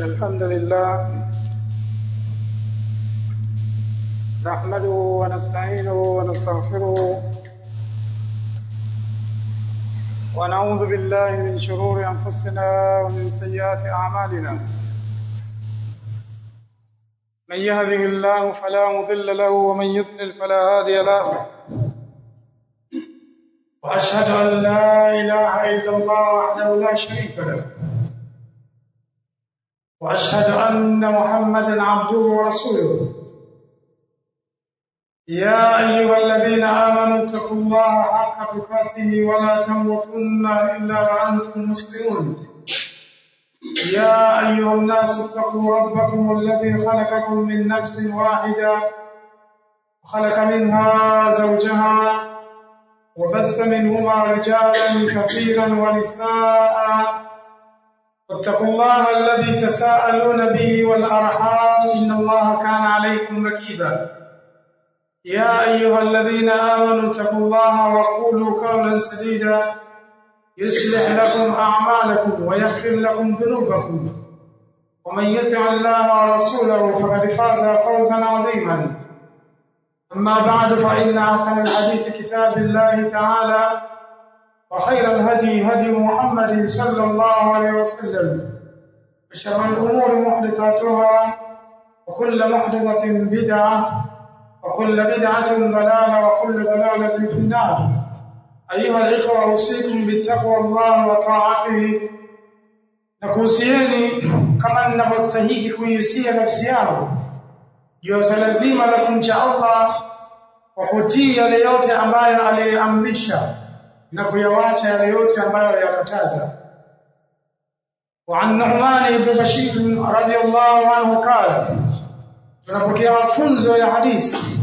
الحمد لله نحمده ونستعينه ونستغفره ونعوذ بالله من شرور أنفسنا ومن سيئات أعمالنا. من يهده الله فلا مضل له ومن يضلل فلا هادي له. وأشهد أن لا إله إلا الله وحده لا شريك له، وأشهد أن محمدا عبده ورسوله. يا أيها الذين آمنوا اتقوا الله حق تقاته ولا تموتن إلا وأنتم مسلمون. يا أيها الناس اتقوا ربكم الذي خلقكم من نفس واحدة وخلق منها زوجها وبث منهما رجالا كثيرا ونساء. واتقوا الله الذي تساءلون به والأرحام إن الله كان عليكم رقيبا. يا أيها الذين آمنوا اتقوا الله وقولوا قولا سديدا يصلح لكم أعمالكم ويغفر لكم ذنوبكم، ومن يطع الله ورسوله فقد فاز فوزا عظيما. أما بعد فإن أحسن الحديث كتاب الله تعالى، وخير الهدي هدي محمد صلى الله عليه وسلم، وشر الأمور محدثاتها، وكل محدثة بدعة، وكل بدعة ضلالة، وكل ضلالة في النار. أيها الإخوة، أوصيكم بالتقوى الله وطاعته. nakuhusieni kama ninavyostahili kuihusia nafsi yangu juu ya lazima la kumcha Allah kwa kutii yale yote ambayo aliamrisha na kuyawacha yale yote ambayo aliyakataza. وعن نعمان بن بشير رضي الله عنه قال, tunapokea mafunzo ya hadithi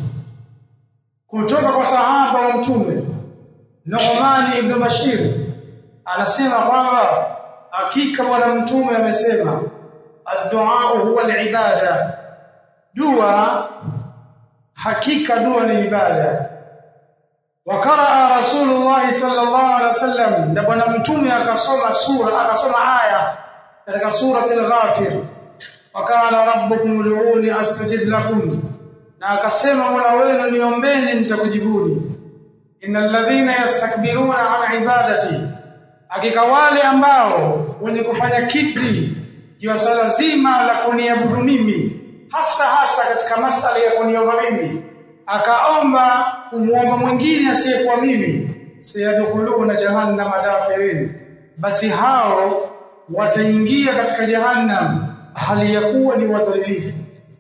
kutoka kwa sahaba wa Mtume Nu'man ibn Bashir, anasema kwamba hakika bwana Mtume amesema, ad-du'a huwa al-ibada, dua hakika dua ni ibada. Wa qaraa Rasulullah sallallahu alaihi wasallam, na bwana Mtume akasoma aya katika surati al-Ghafir, wa qala rabbukum ud'uni astajib lakum, na akasema Mola wenu niombeni nitakujibuni. Innal ladhina yastakbiruna an ibadati, hakika wale ambao wenye kufanya kibri juu ya swala zima la kuniabudu mimi, hasa katika masala ya kuniomba mimi, akaomba umuomba mwingine asiyekuwa mimi, sayadkhuluna jahannama dakhirin, basi hao wataingia katika jahannam hali ya kuwa ni wadhalifu.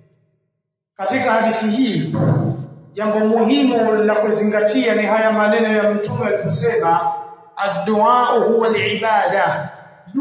Katika hadithi hii jambo muhimu la kuzingatia ni haya maneno ya Mtume aliposema, ad-du'a huwa al-ibada,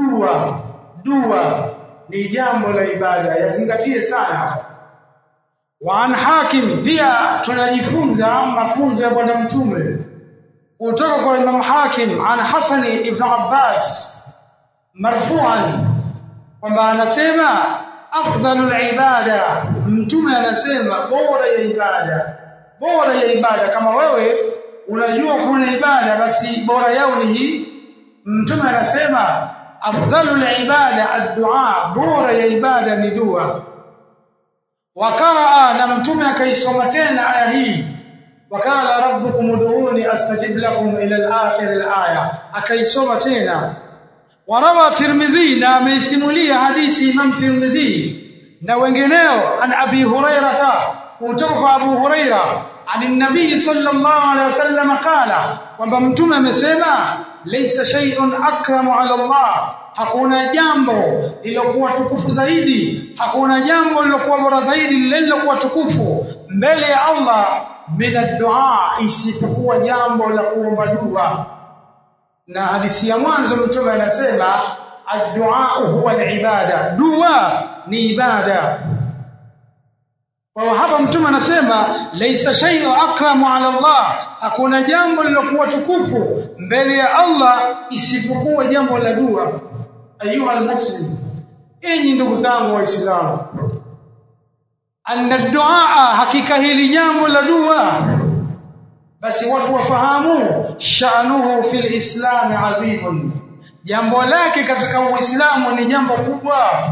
dua ni jambo la ibada, yazingatie sana. Wa an Hakim, pia tunajifunza mafunzo ya bwana Mtume kutoka kwa Imam Hakim an Hasan ibn Abbas marfu'an, kwamba anasema afdhalul ibada, Mtume anasema bora ya ibada. Kama wewe unajua kuna ibada, basi bora yao ni hii. Mtume anasema afdhalul ibada ad-du'a, bora ya ibada ni dua. Wakaraa, na Mtume akaisoma tena aya hii, wakala rabbukum ud'uni astajib lakum ila al-akhir al-aya, akaisoma tena. Warawa Tirmidhi, na ameisimulia hadithi Imam Tirmidhi na wengineo, an Abi Hurairah, kutoka kwa Abu Hurairah an Nabii sallallahu alaihi wasallam qala, kwamba Mtume amesema, laysa shay'un akramu ala Allah, hakuna jambo lilokuwa tukufu zaidi, hakuna jambo lilokuwa bora zaidi lilokuwa tukufu mbele ya Allah min ad-du'a, isipokuwa jambo la kuomba dua. Na hadithi ya mwanzo Mtume anasema ad-du'a huwa al-ibada, dua ni ibada. Kwa hapa Mtume anasema laysa shay'un akramu ala Allah, hakuna jambo lilokuwa tukufu mbele ya Allah isipokuwa jambo la dua. Ayuha almuslim, enyi ndugu zangu waislamu, anna du'a, hakika hili jambo la dua, basi watu wafahamu sha'nuhu fil islam adhimun, jambo lake katika Uislamu ni jambo kubwa.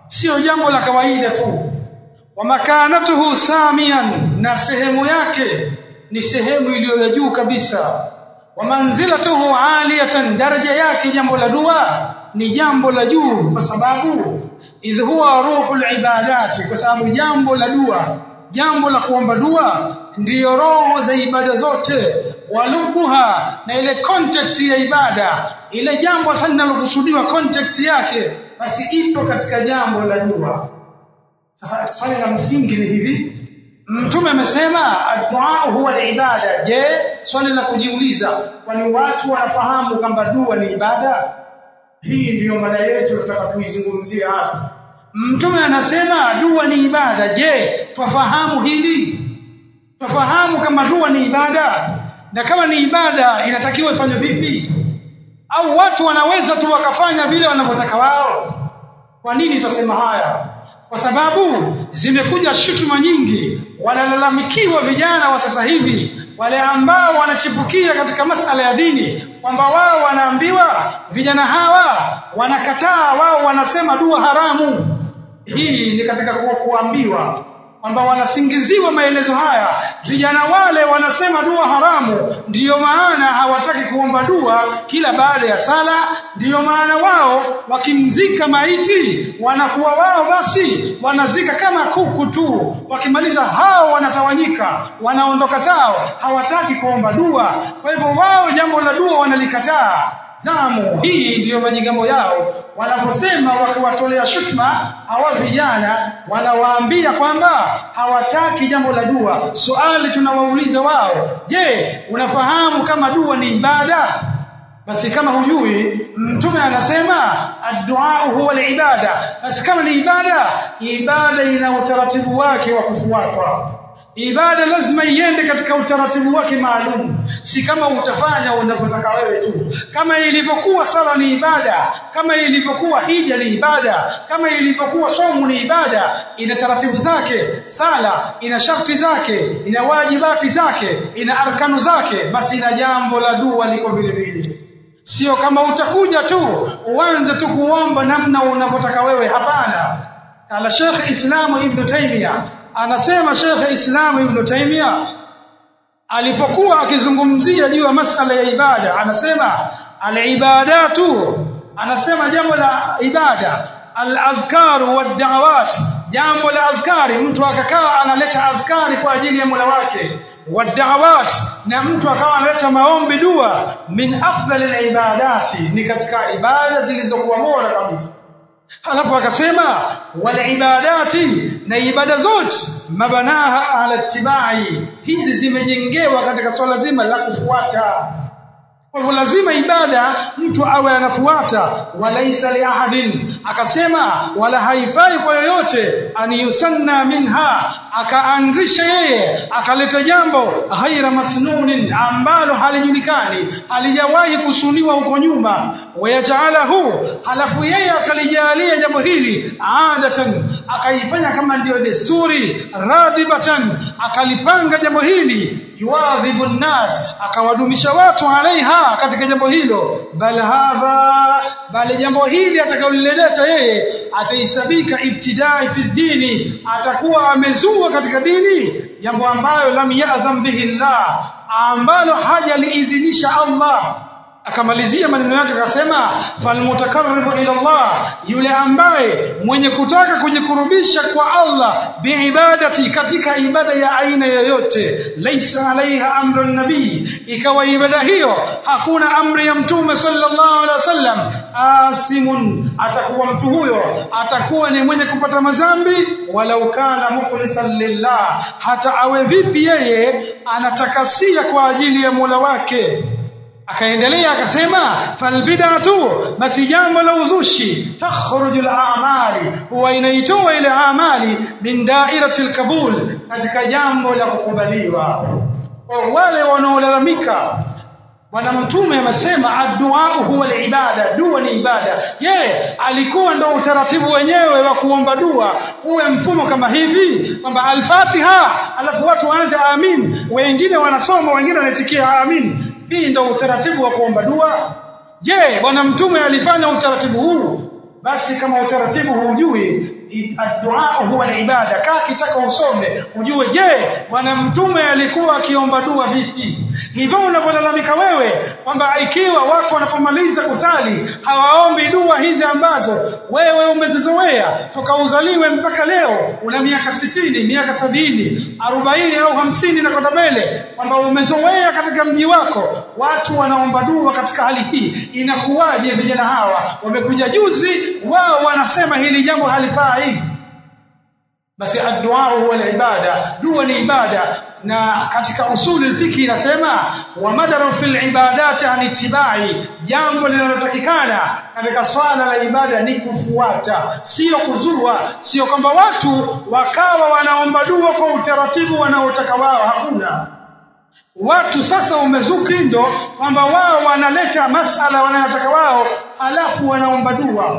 sio jambo la kawaida tu. Wa makanatuhu samian, na sehemu yake ni sehemu iliyo ya juu kabisa. Wa manzilatuhu aliyatan, daraja yake jambo la dua ni jambo la juu, kwa sababu idh huwa ruhul ibadati, kwa sababu jambo la dua, jambo la kuomba dua ndiyo roho za ibada zote. Walubuha, na ile contact ya ibada, ile jambo sana linalokusudiwa contact yake basi ipo katika jambo la dua. Sasa swali la msingi ni hivi, Mtume amesema ad-du'a huwa al-ibada. Je, swali la kujiuliza, kwani watu wanafahamu kwamba dua ni ibada? Hii ndiyo mada yetu tutaka kuizungumzia hapa. Mtume anasema dua ni ibada. Je, tufahamu hili? Tufahamu kama dua ni ibada? Na kama ni ibada inatakiwa ifanywe vipi? Au watu wanaweza tu wakafanya vile wanavyotaka wao? Kwa nini tusema haya? Kwa sababu zimekuja shutuma nyingi, wanalalamikiwa vijana wa sasa hivi, wale ambao wanachipukia katika masala ya dini, kwamba wao wanaambiwa, vijana hawa wanakataa, wao wanasema dua haramu. Hii ni katika kuambiwa kwamba wanasingiziwa maelezo haya. Vijana wale wanasema dua haramu, ndiyo maana hawataki kuomba dua kila baada ya sala. Ndiyo maana wao wakimzika maiti wanakuwa wao basi wanazika kama kuku tu, wakimaliza hao wanatawanyika, wanaondoka zao, hawataki kuomba dua. Kwa hivyo wao jambo la dua wanalikataa. Zamu hii ndiyo majigambo yao, wanaposema wakiwatolea shutma hawa vijana, wanawaambia kwamba hawataki jambo la dua. Swali tunawauliza wao, je, unafahamu kama dua ni ibada? Basi kama hujui, Mtume anasema ad-du'a huwa al-ibada. Basi kama ni ibada, ibada ina utaratibu wake wa kufuatwa. Ibada lazima iende katika utaratibu wake maalum, si kama utafanya unavyotaka wewe tu. Kama ilivyokuwa sala ni ibada, kama ilivyokuwa hija ni ibada, kama ilivyokuwa somo ni ibada, ina taratibu zake. Sala ina sharti zake, ina wajibati zake, ina arkanu zake, basi ina jambo la dua liko vile vile. Sio kama utakuja tu uanze tu kuomba namna unavyotaka wewe, hapana. Kala Sheikh Islam Ibn Taymiyyah, anasema Sheikh Islam Ibn Taymiyyah alipokuwa akizungumzia juu ya masala ya ibada, anasema al-ibadatu, anasema jambo la ibada, al-azkar wad-da'awat, jambo la azkari, mtu akakaa analeta azkari kwa ajili ya Mola wake, wad-da'awat, na mtu akawa analeta maombi, dua, min afdalil ibadati, ni katika ibada zilizokuwa bora kabisa. Halafu akasema wal ibadati, na ibada zote, mabanaha ala tibai, hizi zimejengewa katika swala zima la kufuata. Kwa hivyo lazima ibada mtu awe anafuata. Walaisa li ahadin, akasema wala haifai kwa yoyote, ani yusanna minha, akaanzisha yeye akaleta jambo ghaira masnunin, ambalo halijulikani, halijawahi kusuniwa huko nyuma. Wayajalahu, halafu yeye akalijalia jambo hili adatan, akaifanya kama ndio desturi, radibatan, akalipanga jambo hili, yuadhibu nnas, akawadumisha watu alaiha, katika jambo hilo. Bali jambo hili atakalolileta yeye ataisabika ibtidai fi dini, atakuwa amezua katika dini jambo ambalo lam ya'dham bihi Allah, ambalo hajaliidhinisha Allah. Akamalizia maneno yake akasema falmutakarribu ila Allah, yule ambaye mwenye kutaka kujikurubisha kwa Allah biibadati, katika ibada ya aina yoyote, laisa alaiha amru nabii, ikawa ibada hiyo hakuna amri ya Mtume sallallahu alaihi wasallam, asimun, atakuwa mtu huyo atakuwa ni mwenye kupata madhambi, walau kana mukhlisan lillah, hata awe vipi yeye anatakasia kwa ajili ya Mola wake. Akaendelea akasema falbidatu, basi jambo la uzushi, takhrujul a'mali, huwa inaitoa ile amali min dairatil qabul, katika jambo la kukubaliwa. Kwa wale wanaolalamika, Bwana Mtume amesema ad-du'a huwa al-ibada, dua ni ibada. Je, alikuwa ndo utaratibu wenyewe wa kuomba dua uwe mfumo kama hivi, kwamba al-Fatiha alafu watu waanze amin, wengine wanasoma wengine wanaitikia amin? Hii ndio utaratibu wa kuomba dua? Je, Bwana Mtume alifanya utaratibu huu? basi kama utaratibu hujui, ad-du'a huwa ibada. Kaa kitaka usome ujue, je, bwana mtume alikuwa akiomba dua vipi? Hivyo unapolalamika wewe kwamba ikiwa watu wanapomaliza kusali hawaombi dua hizi ambazo wewe umezizoea toka uzaliwe mpaka leo, una miaka 60, miaka 70, 40 au 50 na kwenda mbele, kwamba umezoea katika mji wako watu wanaomba dua katika hali hii, inakuwaje vijana hawa wamekuja juzi wao wanasema hili jambo halifai? Basi ad-du'a huwa ibada, dua ni ibada. Na katika usuli al-fiqh inasema wa madaru fil ibadati an ittiba'i, jambo linalotakikana katika swala la ibada ni kufuata, sio kuzua. Sio kwamba watu wakawa wanaomba dua kwa utaratibu wanaotaka wao, hakuna. Watu sasa umezuki ndo kwamba wao wanaleta masala wanayotaka wao alafu wanaomba dua.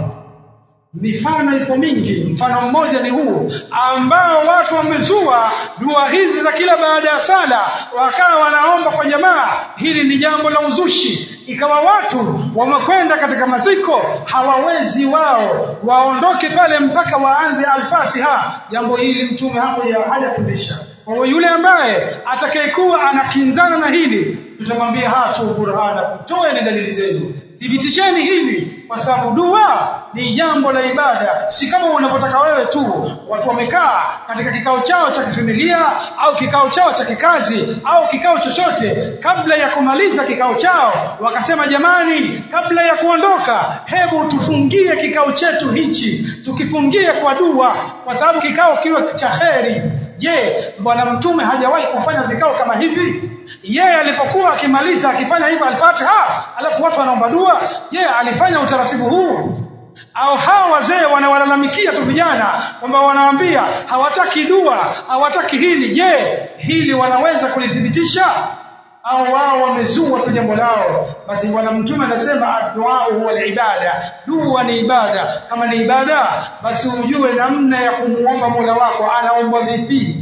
Mifano ipo mingi, mfano mmoja ni huu ambao watu wamezua dua hizi za kila baada ya sala, wakawa wanaomba kwa jamaa. Hili ni jambo la uzushi, ikawa watu wamekwenda katika maziko, hawawezi wao waondoke pale mpaka waanze al-Fatiha. Jambo hili mtume hapo hajafundisha. Kwa yule ambaye atakayekuwa anakinzana na hili, tutamwambia hatu burhana, toeni dalili zenu, thibitisheni hili, kwa sababu dua ni jambo la ibada. Si kama unavyotaka wewe tu. Watu wamekaa katika kikao chao cha kifamilia au kikao chao cha kikazi au kikao chochote, kabla ya kumaliza kikao chao wakasema, jamani, kabla ya kuondoka hebu tufungie kikao chetu hichi, tukifungie kwa dua, kwa sababu kikao kiwe cha kheri. Je, bwana mtume hajawahi kufanya vikao kama hivi? Yeye alipokuwa akimaliza akifanya hivyo al-Fatiha alafu watu wanaomba dua, je, alifanya utaratibu huu? Au hawa wazee wanawalalamikia tu vijana kwamba wanawaambia hawataki dua, hawataki hili, je, hili wanaweza kulithibitisha au wao wamezua tu jambo lao? Basi bwana mtume anasema ad-du'a huwa ibada, dua ni ibada. Kama ni ibada, basi ujue namna ya kumuomba Mola wako, anaomba vipi.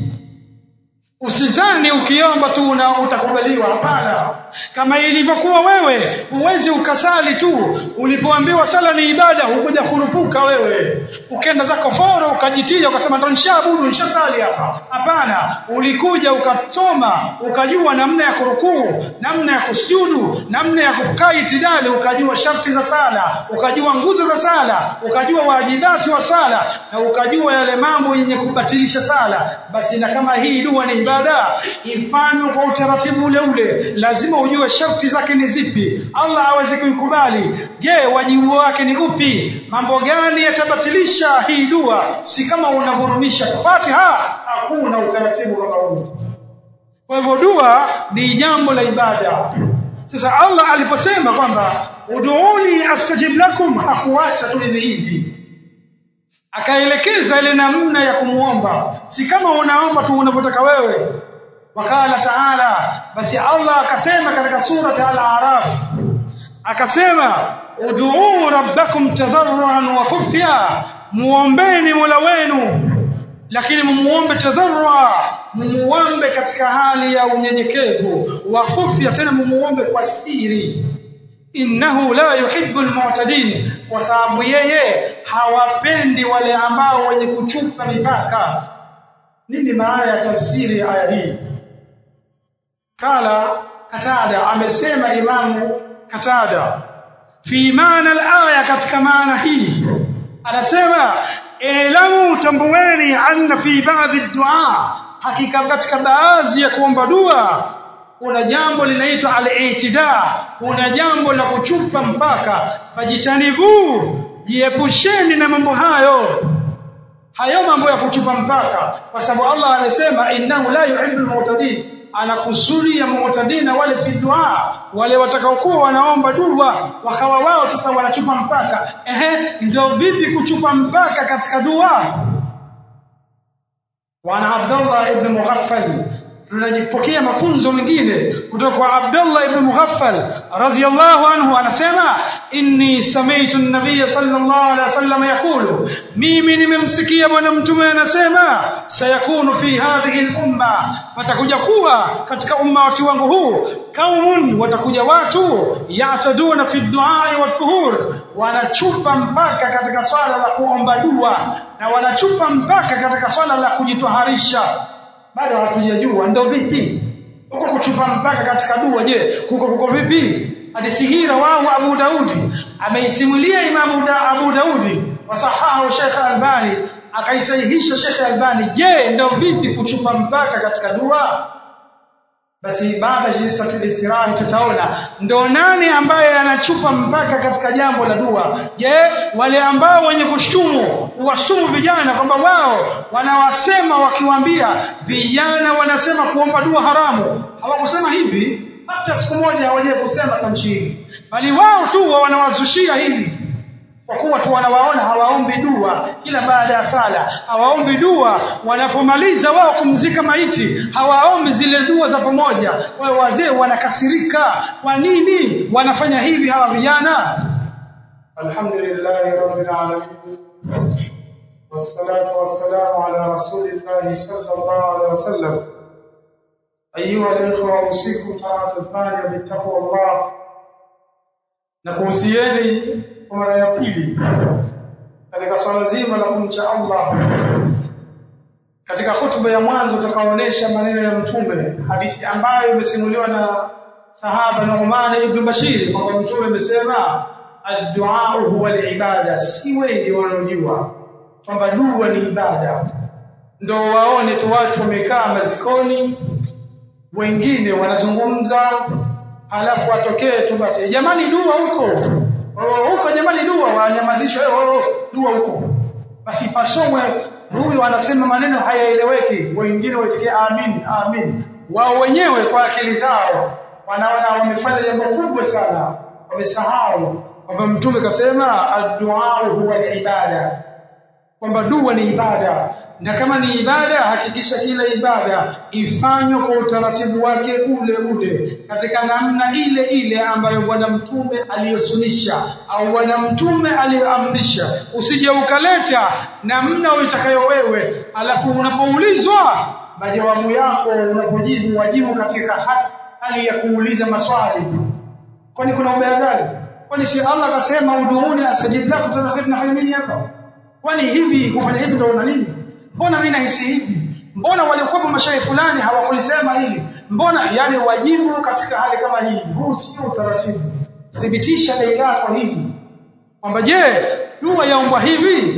Usizani ukiomba tu na utakubaliwa, hapana. Kama ilivyokuwa wewe huwezi ukasali tu, ulipoambiwa sala ni ibada hukuja kurupuka wewe ukenda zako foro ukajitia ukasema ndo nishaabudu nishasali hapa. Hapana, ulikuja ukasoma, ukajua namna ya kurukuu, namna ya kusujudu, namna ya kukaa itidali, ukajua sharti za sala, ukajua nguzo za sala, ukajua wajibati wa sala, na ukajua yale mambo yenye kubatilisha sala. Basi na kama hii dua ni ibada, ifanywe kwa utaratibu ule ule. Lazima ujue sharti zake ni zipi, Allah aweze kuikubali. Je, wajibu wake ni upi? Mambo gani yatabatilisha hii dua? Si kama unavurumisha Fatiha, hakuna utaratibu kama huu. Kwa hivyo dua ni jambo la ibada. Sasa Allah aliposema kwamba ud'uni astajib lakum, hakuacha tu hivi, akaelekeza ile namna ya kumuomba. Si kama unaomba tu unapotaka wewe. Wakala Taala, basi Allah akasema katika surati Al-A'raf, akasema ud'u rabbakum tadarruan wa khufya, muombeni Mola wenu, lakini mumuombe tadarrua, mumuombe katika hali ya unyenyekevu, wa khufya, tena mumuombe kwa siri. Innahu la yuhibbul mu'tadin, kwa sababu yeye hawapendi wale ambao wenye kuchupa mipaka. Nini maana ya tafsiri ya aya hii? Kala Katada, amesema Imamu Katada fi maana al-aya, katika maana hii anasema elamu, tambueni, anna fi ba'dhi ad-du'a, hakika katika baadhi ya kuomba dua kuna jambo linaitwa al-i'tida, kuna jambo la kuchupa mpaka. Fajitanibu, jiepusheni na mambo hayo mambo ya kuchupa mpaka, kwa sababu Allah anasema innahu la yuhibbul mu'tadin, anakusudia mu'tadina wale fi dua, wale watakaokuwa wanaomba dua wakawa wao sasa wanachupa mpaka. Ndio vipi kuchupa mpaka katika dua? Wa Abdullah ibn Mughaffal, tunajipokea mafunzo mengine kutoka kwa Abdullah ibn Mughaffal radhiyallahu anhu, anasema inni sami'tu an-nabiy sallallahu alayhi wasallam yaqulu, mimi nimemsikia bwana mtume anasema, sayakunu fi hadhihi al-umma, watakuja kuwa katika ummati wangu huu kaumun, watakuja watu yataduna fi du'a wa tuhur, wanachupa mpaka katika swala la kuomba dua na wanachupa mpaka katika swala la kujitwaharisha. Bado hatujajua ndo vipi huko kuchupa mpaka katika dua. Je, kuko vipi? Hadithi hii rawahu Abu Daudi, ameisimulia Imam Abu Daudi, wasahahu Sheikh Albani, akaisahihisha Sheikh Albani. Je, ndio vipi kuchupa mpaka katika dua? Basi baada ya jilsatul istiraha tutaona ndo nani ambaye anachupa mpaka katika jambo la dua. Je, wale ambao wenye kuwashutumu vijana kwamba wao wanawasema wakiwaambia vijana wanasema kuomba dua haramu, hawakusema hivi hata siku moja hawaje kusema tamshiri, bali wao tu wanawazushia hivi, kwa kuwa tu wanawaona hawaombi dua kila baada ya sala, hawaombi dua wanapomaliza wao kumzika maiti, hawaombi zile dua za pamoja. Wao wazee wanakasirika, kwa nini wanafanya hivi hawa vijana? Alhamdulillahi rabbil alamin, wassalatu wassalamu ala rasulillahi sallallahu alaihi wasallam. Ayuha al-ikhwa, usikum ta'atufani bittaqwa Allah, na kuhusieni kwa mara ya pili katika swala zima la kumcha Allah. Katika hutuba ya mwanzo tutakaonesha maneno ya mtume, hadithi ambayo imesimuliwa na sahaba Nu'man ibn Bashir, kwamba mtume amesema ad-du'a huwa al-ibada. Si wengi wanaojua kwamba dua ni ibada. Ndio waone tu watu wamekaa mazikoni, wengine wanazungumza, halafu watokee tu basi, jamani dua huko huko, jamani dua, wanyamazishwe dua huko, basi pasomwe. Huyu anasema maneno hayaeleweki, wengine waitikie amin amin. Wao wenyewe kwa akili zao wanaona wamefanya jambo kubwa sana, wamesahau kwamba mtume kasema ad-du'a huwa al-ibada, kwamba dua ni ibada. Na kama ni ibada, hakikisha kila ibada ifanywe kwa utaratibu wake ule katika namna ile ambayo bwana mtume aliyosunisha au bwana mtume aliyoamrisha. Usije ukaleta namna uitakayo wewe, alafu unapoulizwa majawabu yako unapojibu wajibu katika hali ya kuuliza maswali. Kwani kuna ubaya gani? Kwani si Allah akasema ud'uni astajib lakum? Sasa sisi tunafanya nini hapa? Kwani hivi kufanya hivi ndio una nini? Mbona mimi nahisi hivi? Mbona walikuwa mashaikh fulani hawakulisema hili? Mbona yani wajibu katika hali kama hii? Huu sio utaratibu. Thibitisha dai lako hivi kwamba je, dua yaomba hivi?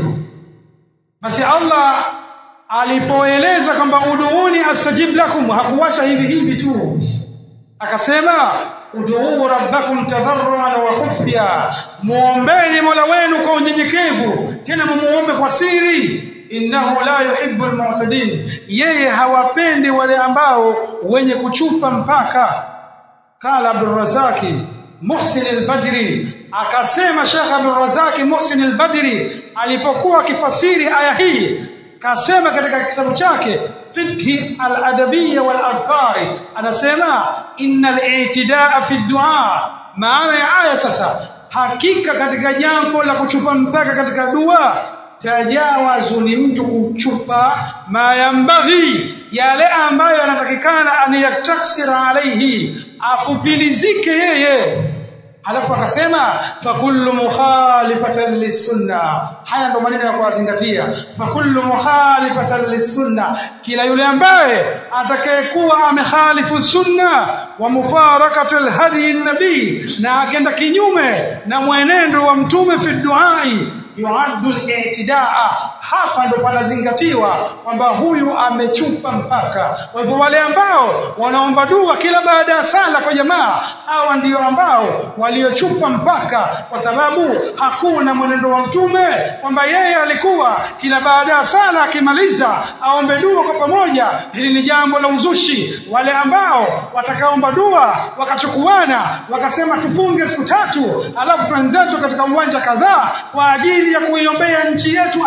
Basi Allah alipoeleza kwamba ud'uni astajib lakum, hakuacha hivi tu, akasema ud'u rabbakum tadarruan wa khufya, muombeni Mola wenu kwa unyenyekevu, tena muombe kwa siri. Innahu la yuhibbul mu'tadin, yeye hawapendi wale ambao wenye kuchupa mpaka. Kala Abdul Razaki Muhsin al-Badri, akasema Sheikh Abdul Razaki Muhsin al-Badri alipokuwa akifasiri aya hii, kasema katika kitabu chake Fiqh al-Adabiyya wal-Adhkar, anasema innal i'tidaa fi ad-du'a. Maana ya aya sasa, hakika katika jambo la kuchupa mpaka katika dua, tajawazu ni mtu kuchupa mayambaghi, yale ambayo anatakikana aniyataksira alaihi, afupilizike yeye. Halafu akasema fa kullu mukhalifatan lis-sunnah. Haya ndo maneno ya kuzingatia. Fa kullu mukhalifatan lis-sunnah, kila yule ambaye atakayekuwa amekhalifu sunna wa mufaraqatul hadi an-nabi, na akenda kinyume na mwenendo wa mtume fi duai, yuaddu al-i'tidaa. Hapa ndo panazingatiwa kwamba huyu amechupa mpaka. Kwa hivyo wale ambao wanaomba dua kila baada ya sala kwa jamaa, hawa ndio ambao waliochupa mpaka, kwa sababu hakuna mwenendo wa mtume kwamba yeye alikuwa kila baada ya sala akimaliza aombe dua kwa pamoja. Hili ni jambo la uzushi. Wale ambao watakaomba dua wakachukuana wakasema tufunge siku 3 alafu tuanzetu katika uwanja kadhaa kwa ajili ya kuiombea nchi yetu amani,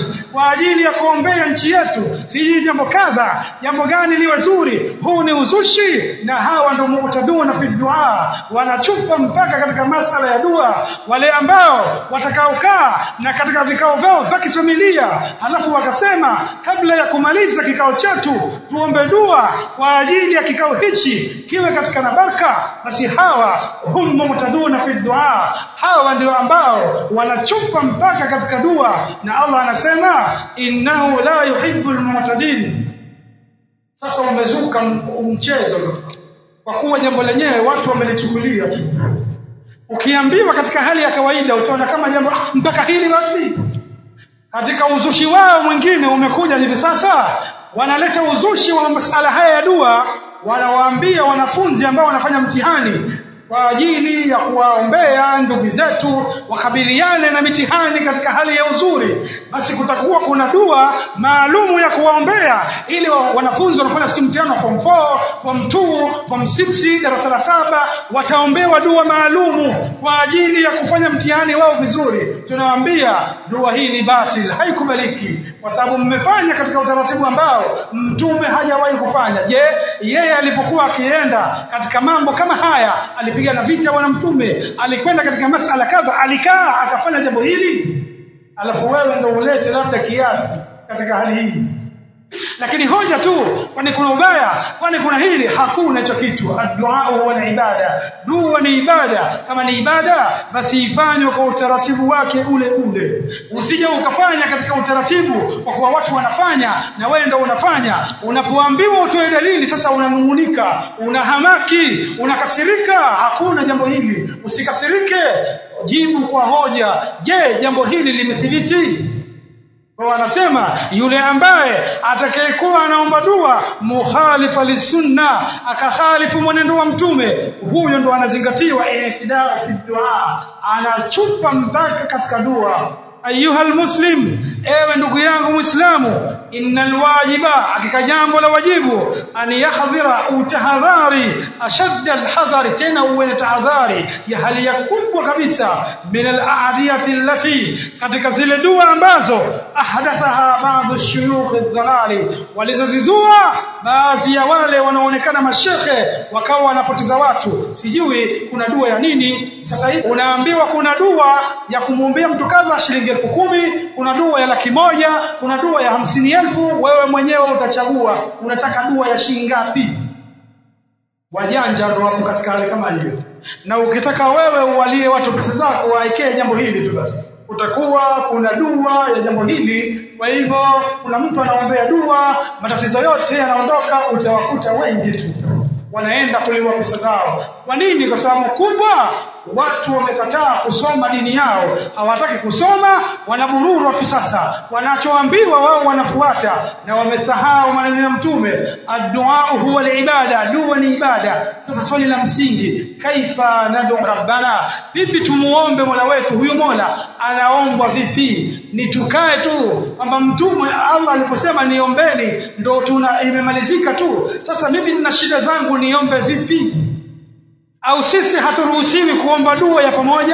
fulani kwa ajili ya kuombea nchi yetu, si jambo kadha, jambo gani liwe zuri. Huu ni uzushi, na hawa ndio mu'taduna fi dua, wanachupa mpaka katika masala ya dua. Wale ambao watakaokaa na katika vikao vyao vya kifamilia alafu wakasema kabla ya kumaliza kikao chetu tuombe dua kwa ajili ya kikao hichi kiwe katika na baraka, basi hawa hum mu'taduna fi dua, hawa ndio ambao wanachupa mpaka katika dua. Na Allah anasema innahu la yuhibbul mu'tadin. Sasa umezuka mchezo sasa, kwa kuwa jambo lenyewe watu wamelichukulia tu. Ukiambiwa katika hali ya kawaida utaona kama jambo mpaka hili basi. Katika uzushi wao mwingine umekuja hivi sasa, wanaleta uzushi wa masala haya ya dua. Wanawaambia wanafunzi ambao wanafanya mtihani kwa ajili ya kuwaombea ndugu zetu wakabiliane na mitihani katika hali ya uzuri, basi kutakuwa kuna dua maalumu ya kuwaombea, ili wanafunzi wanafanya mtihani wa form 4, form 2, form 6, darasa la 7 wataombewa dua maalumu kwa ajili ya kufanya mtihani wao vizuri. Tunawaambia dua hii ni batil, haikubaliki, kwa sababu mmefanya katika utaratibu ambao mtume hajawahi kufanya. Je, yeye alipokuwa akienda katika mambo kama haya alipigana vita wana mtume? Alikwenda katika masala kadha alikaa akafanya jambo hili? Alafu wewe ndio ulete labda kiasi katika hali hii. Lakini hoja tu, kwani kuna ubaya, kwani kuna hili? Hakuna hicho kitu. Addu'a huwa ibada, dua ni ibada. Kama ni ibada basi ifanywe kwa utaratibu wake ule ule. Usije ukafanya katika utaratibu kwa kuwa watu wanafanya na wewe ndio unafanya. Unapoambiwa utoe dalili sasa unanungunika, unahamaki, unakasirika. Hakuna jambo hili, usikasirike, jibu kwa hoja. Je, jambo hili limethibiti? Wanasema yule ambaye atakayekuwa anaomba dua mukhalifa lisunna, akakhalifu mwenendo wa mtume, huyo ndo anazingatiwa i'tidaa fi dua, anachupa mpaka katika dua. Ayuha almuslim, ewe ndugu yangu Muislamu, innal wajiba, hakika jambo la wajibu, an yahdhira, utahadhari, ashadda alhadhari, tena uwe na tahadhari ya hali ya kubwa kabisa, min al-a'diyati allati, katika zile dua ambazo ahdathaha baadhi shuyukh ad-dhalali, walizozizua baadhi ya wale wanaonekana mashekhe wakawa wanapoteza watu. Sijui kuna dua ya nini sasa hivi unaambiwa kuna dua ya kumwombea mtu kadha shilingi 10,000, kuna dua ya 100,000, kuna dua ya 50,000. Wewe mwenyewe utachagua unataka dua ya shilingi ngapi. Wajanja ndio wapo katika hali kama hiyo. Na ukitaka wewe uwalie watu pesa zako waekee jambo hili tu basi, utakuwa kuna dua ya jambo hili. Kwa hivyo kuna mtu anaombea dua, matatizo yote yanaondoka. Utawakuta wengi tu wanaenda kuliwa pesa zao. Kwa nini? Kwa sababu kubwa watu wamekataa kusoma dini yao, hawataki kusoma, wanabururu tu. Sasa wanachoambiwa wao wanafuata, na wamesahau maneno ya mtume, addu'a huwa al-ibada, dua ni ibada. Sasa swali la msingi, kaifa nadu rabbana, vipi tumuombe Mola wetu? Huyo Mola anaombwa vipi? Ni tukae tu kwamba mtume Allah aliposema niombeni ndio imemalizika tu? Sasa mimi nina shida zangu, niombe vipi? Au sisi haturuhusiwi kuomba dua ya pamoja?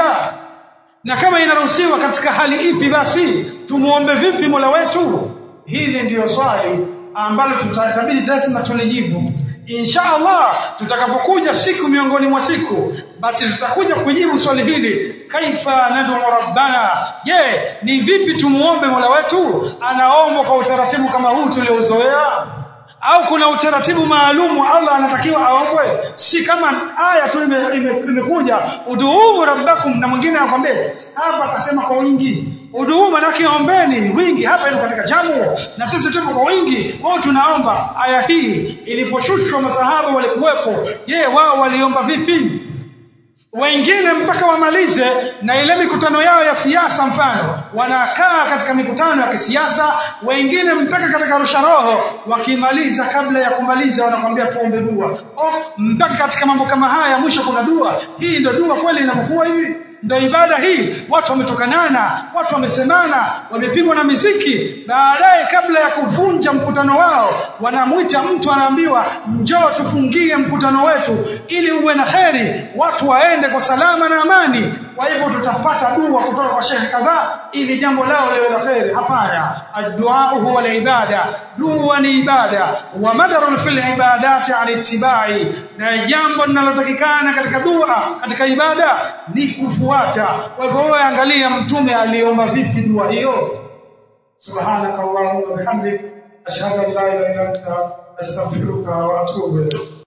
Na kama inaruhusiwa katika hali ipi basi tumuombe vipi Mola wetu? Hili ndiyo swali ambalo tutakabili lazima tulijibu. Inshallah tutakapokuja siku miongoni mwa siku, basi tutakuja kujibu swali hili, kaifa nadu rabbana. Je, ni vipi tumuombe Mola wetu? Anaomba kwa utaratibu kama huu tuliozoea, au kuna utaratibu maalumu Allah anatakiwa aombwe? Si kama aya tu imekuja uduu rabbakum, na mwingine anakuambia hapa akasema kwa wingi. Uduu maana yake ombeni wingi, hapa iko katika jamu na sisi tupo kwa wingi, kwa hiyo tunaomba. Aya hii iliposhushwa masahaba walikuwepo, je, wao waliomba vipi? Wengine mpaka wamalize na ile mikutano yao ya siasa, mfano wanakaa katika mikutano ya kisiasa, wengine mpaka katika rusha roho, wakimaliza kabla ya kumaliza wanakuambia tuombe dua. Mpaka katika mambo kama haya mwisho kuna dua. Hii ndio dua kweli inapokuwa hivi? Ndio ibada hii? Watu wametokanana, watu wamesemana, wamepigwa na muziki, baadaye kabla ya kuvunja mkutano wao wanamuita mtu, anaambiwa njoo tufungie mkutano wetu ili uwe na kheri, watu waende kwa salama na amani. kwa hivyo tutapata dua kutoka kwa shekhe kadhaa ili jambo lao liwe la kheri. Hapana, ad-du'a huwa al-ibada, dua ni ibada, wa madarun fil ibadati al-ittiba'i, na jambo linalotakikana katika dua, katika ibada ni kufuata. Kwa hivyo wewe angalia mtume aliomba vipi dua hiyo. Subhanakallahumma wa bihamdik ashhadu an la ilaha illa anta astaghfiruka wa atubu ilayk.